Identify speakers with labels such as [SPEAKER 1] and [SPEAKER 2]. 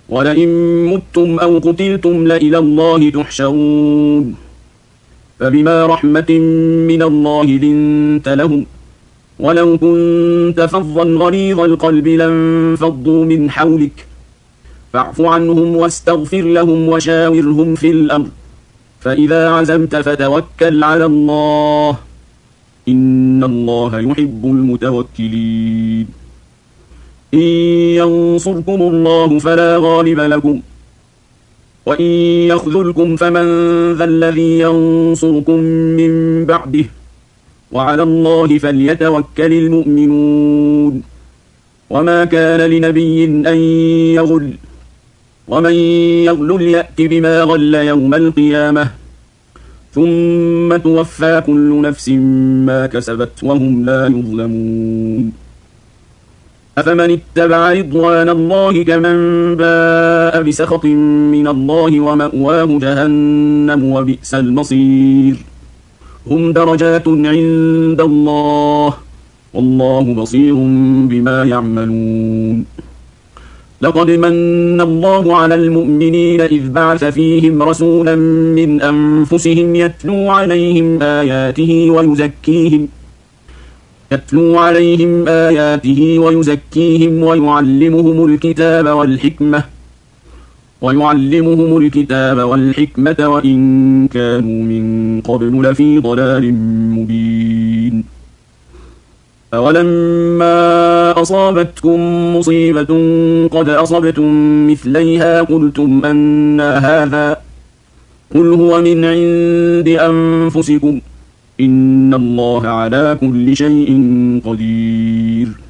[SPEAKER 1] ولئن متم أو قتلتم لإلى الله تحشرون فبما رحمة من الله لنت لهم ولو كنت فظا غليظ القلب لانفضوا من حولك فاعف عنهم واستغفر لهم وشاورهم في الأمر فإذا عزمت فتوكل على الله إن الله يحب المتوكلين إن ينصركم الله فلا غالب لكم وإن يخذلكم فمن ذا الذي ينصركم من بعده وعلى الله فليتوكل المؤمنون وما كان لنبي أن يغل ومن يغلل يأت بما غل يوم القيامة ثم توفى كل نفس ما كسبت وهم لا يظلمون أفمن اتبع رضوان الله كمن باء بسخط من الله ومأواه جهنم وبئس المصير هم درجات عند الله والله بصير بما يعملون لقد من الله على المؤمنين إذ بعث فيهم رسولا من أنفسهم يتلو عليهم آياته ويزكيهم ويعلمهم الكتاب والحكمة وإن كانوا من قبل لفي ضلال مبين أولما أصابتكم مصيبة قد أصبتم مثليها قلتم أنى هذا قل هو من عند أنفسكم إن الله على كل شيء قدير